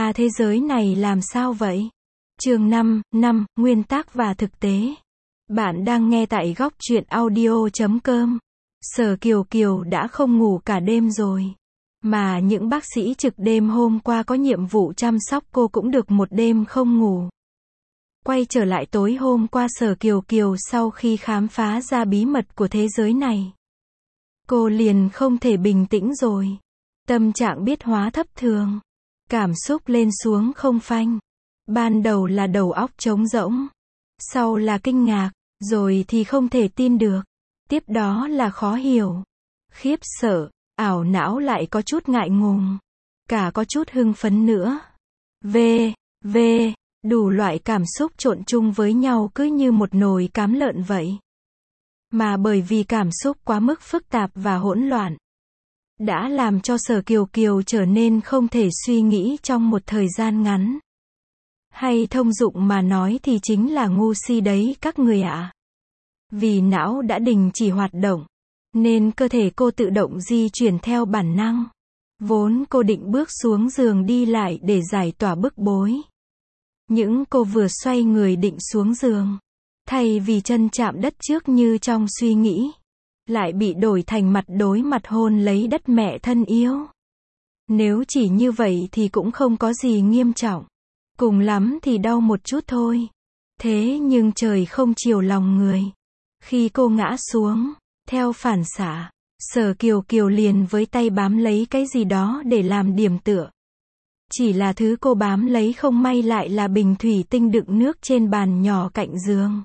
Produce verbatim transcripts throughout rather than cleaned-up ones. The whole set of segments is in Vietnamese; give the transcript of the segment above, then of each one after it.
Ba thế giới này làm sao vậy? Chương năm, năm, Nguyên tắc và thực tế. Bạn đang nghe tại góc truyện audio chấm com. Sở Kiều Kiều đã không ngủ cả đêm rồi. Mà những bác sĩ trực đêm hôm qua có nhiệm vụ chăm sóc cô cũng được một đêm không ngủ. Quay trở lại tối hôm qua, Sở Kiều Kiều sau khi khám phá ra bí mật của thế giới này, cô liền không thể bình tĩnh rồi. Tâm trạng biết hóa thất thường. Cảm xúc lên xuống không phanh. Ban đầu là đầu óc trống rỗng. Sau là kinh ngạc. Rồi thì không thể tin được. Tiếp đó là khó hiểu. Khiếp sợ. Ảo não, lại có chút ngại ngùng. Cả có chút hưng phấn nữa. V. V. Đủ loại cảm xúc trộn chung với nhau cứ như một nồi cám lợn vậy. Mà bởi vì cảm xúc quá mức phức tạp và hỗn loạn, đã làm cho Sở Kiều Kiều trở nên không thể suy nghĩ trong một thời gian ngắn. Hay thông dụng mà nói thì chính là ngu si đấy các người ạ. Vì não đã đình chỉ hoạt động, nên cơ thể cô tự động di chuyển theo bản năng. Vốn cô định bước xuống giường đi lại để giải tỏa bức bối. Nhưng cô vừa xoay người định xuống giường, thay vì chân chạm đất trước như trong suy nghĩ, lại bị đổi thành mặt đối mặt hôn lấy đất mẹ thân yêu. Nếu chỉ như vậy thì cũng không có gì nghiêm trọng. Cùng lắm thì đau một chút thôi. Thế nhưng trời không chiều lòng người. Khi cô ngã xuống, theo phản xạ, Sở Kiều Kiều liền với tay bám lấy cái gì đó để làm điểm tựa. Chỉ là thứ cô bám lấy không may lại là bình thủy tinh đựng nước trên bàn nhỏ cạnh giường.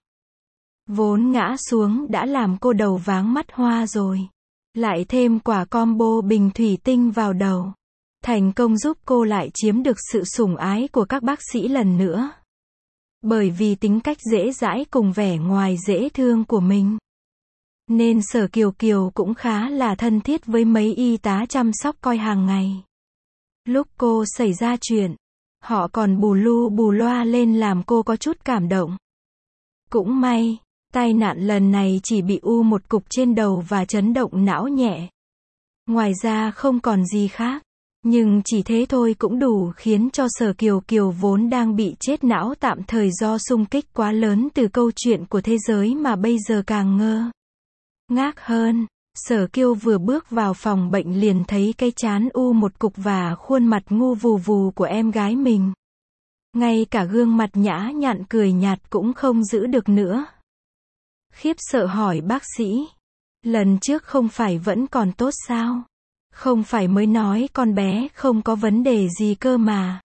Vốn ngã xuống đã làm cô đầu váng mắt hoa rồi. Lại thêm quả combo bình thủy tinh vào đầu. Thành công giúp cô lại chiếm được sự sủng ái của các bác sĩ lần nữa. Bởi vì tính cách dễ dãi cùng vẻ ngoài dễ thương của mình, nên Sở Kiều Kiều cũng khá là thân thiết với mấy y tá chăm sóc coi hàng ngày. Lúc cô xảy ra chuyện, họ còn bù lu bù loa lên làm cô có chút cảm động. Cũng may, tai nạn lần này chỉ bị u một cục trên đầu và chấn động não nhẹ. Ngoài ra không còn gì khác. Nhưng chỉ thế thôi cũng đủ khiến cho Sở Kiều Kiều vốn đang bị chết não tạm thời do xung kích quá lớn từ câu chuyện của thế giới mà bây giờ càng ngơ ngác hơn. Sở Kiều vừa bước vào phòng bệnh liền thấy cái trán u một cục và khuôn mặt ngu vù vù của em gái mình. Ngay cả gương mặt nhã nhặn cười nhạt cũng không giữ được nữa. Khiếp sợ hỏi bác sĩ, lần trước không phải vẫn còn tốt sao? Không phải mới nói con bé không có vấn đề gì cơ mà.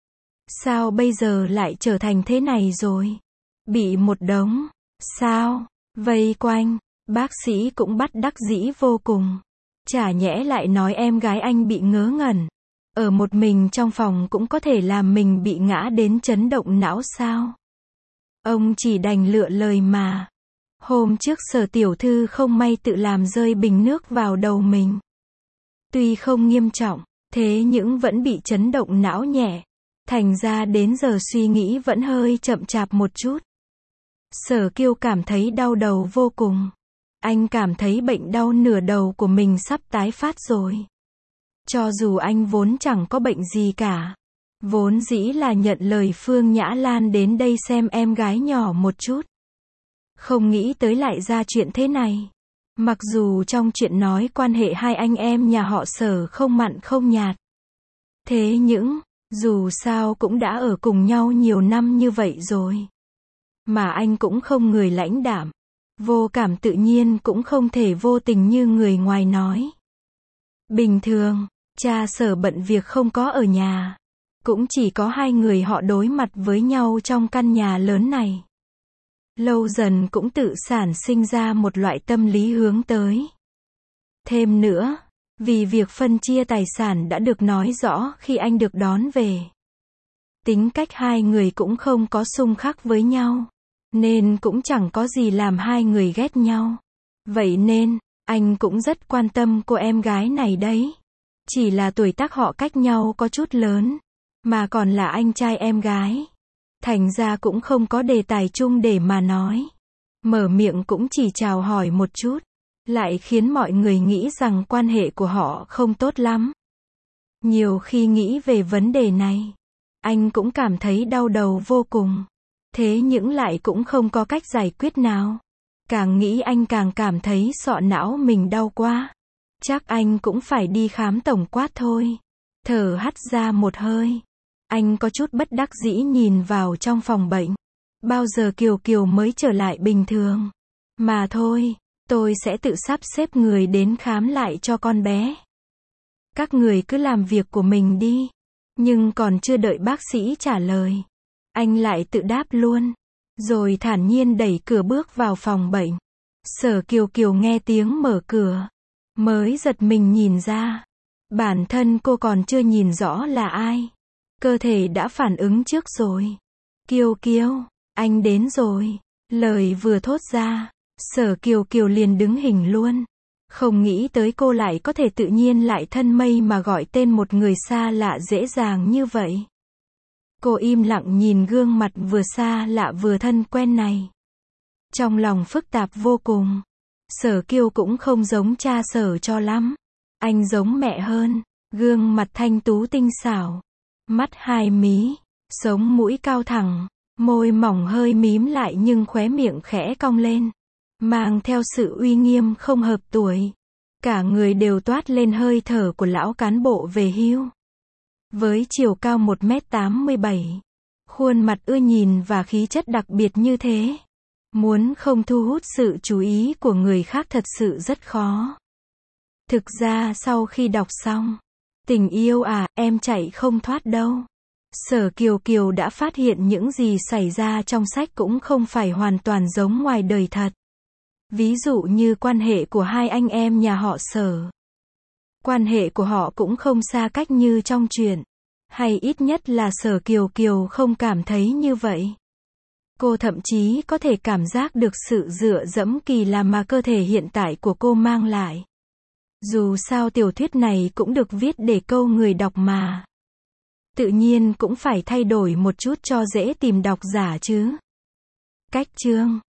Sao bây giờ lại trở thành thế này rồi? Bị một đống, sao, vây quanh, bác sĩ cũng bắt đắc dĩ vô cùng. Chả nhẽ lại nói em gái anh bị ngớ ngẩn. Ở một mình trong phòng cũng có thể làm mình bị ngã đến chấn động não sao? Ông chỉ đành lựa lời mà. Hôm trước Sở tiểu thư không may tự làm rơi bình nước vào đầu mình. Tuy không nghiêm trọng, thế nhưng vẫn bị chấn động não nhẹ. Thành ra đến giờ suy nghĩ vẫn hơi chậm chạp một chút. Sở Kiều cảm thấy đau đầu vô cùng. Anh cảm thấy bệnh đau nửa đầu của mình sắp tái phát rồi. Cho dù anh vốn chẳng có bệnh gì cả. Vốn dĩ là nhận lời Phương Nhã Lan đến đây xem em gái nhỏ một chút. Không nghĩ tới lại ra chuyện thế này. Mặc dù trong chuyện nói quan hệ hai anh em nhà họ Sở không mặn không nhạt. Thế nhưng, dù sao cũng đã ở cùng nhau nhiều năm như vậy rồi. Mà anh cũng không người lãnh đạm. Vô cảm tự nhiên cũng không thể vô tình như người ngoài nói. Bình thường, cha Sở bận việc không có ở nhà. Cũng chỉ có hai người họ đối mặt với nhau trong căn nhà lớn này. Lâu dần cũng tự sản sinh ra một loại tâm lý hướng tới. Thêm nữa, vì việc phân chia tài sản đã được nói rõ khi anh được đón về. Tính cách hai người cũng không có xung khắc với nhau. Nên cũng chẳng có gì làm hai người ghét nhau. Vậy nên, anh cũng rất quan tâm cô em gái này đấy. Chỉ là tuổi tác họ cách nhau có chút lớn. Mà còn là anh trai em gái. Thành ra cũng không có đề tài chung để mà nói. Mở miệng cũng chỉ chào hỏi một chút. Lại khiến mọi người nghĩ rằng quan hệ của họ không tốt lắm. Nhiều khi nghĩ về vấn đề này, Anh cũng cảm thấy đau đầu vô cùng. Thế nhưng lại cũng không có cách giải quyết nào. Càng nghĩ anh càng cảm thấy sọ não mình đau quá. Chắc anh cũng phải đi khám tổng quát thôi. Thở hắt ra một hơi. Anh có chút bất đắc dĩ nhìn vào trong phòng bệnh. Bao giờ Kiều Kiều mới trở lại bình thường? Mà thôi, tôi sẽ tự sắp xếp người đến khám lại cho con bé. Các người cứ làm việc của mình đi. Nhưng còn chưa đợi bác sĩ trả lời, anh lại tự đáp luôn. Rồi thản nhiên đẩy cửa bước vào phòng bệnh. Sở Kiều Kiều nghe tiếng mở cửa. Mới giật mình nhìn ra. Bản thân cô còn chưa nhìn rõ là ai. Cơ thể đã phản ứng trước rồi. Kiều Kiều, anh đến rồi. Lời vừa thốt ra, Sở Kiều Kiều liền đứng hình luôn. Không nghĩ tới cô lại có thể tự nhiên lại thân mây mà gọi tên một người xa lạ dễ dàng như vậy. Cô im lặng nhìn gương mặt vừa xa lạ vừa thân quen này. Trong lòng phức tạp vô cùng. Sở Kiều cũng không giống cha Sở cho lắm. Anh giống mẹ hơn. Gương mặt thanh tú tinh xảo. Mắt hai mí. Sống mũi cao thẳng. Môi mỏng hơi mím lại nhưng khóe miệng khẽ cong lên. Mang theo sự uy nghiêm không hợp tuổi. Cả người đều toát lên hơi thở của lão cán bộ về hưu. Với chiều cao một mét tám mươi bảy. Khuôn mặt ưa nhìn và khí chất đặc biệt như thế. Muốn không thu hút sự chú ý của người khác thật sự rất khó. Thực ra sau khi đọc xong, Tình yêu à, em chạy không thoát đâu. Sở Kiều Kiều đã phát hiện những gì xảy ra trong sách cũng không phải hoàn toàn giống ngoài đời thật. Ví dụ như quan hệ của hai anh em nhà họ Sở. Quan hệ của họ cũng không xa cách như trong truyện. Hay ít nhất là Sở Kiều Kiều không cảm thấy như vậy. Cô thậm chí có thể cảm giác được sự dựa dẫm kỳ lạ mà cơ thể hiện tại của cô mang lại. Dù sao tiểu thuyết này cũng được viết để câu người đọc mà. Tự nhiên cũng phải thay đổi một chút cho dễ tìm độc giả chứ. Cách chương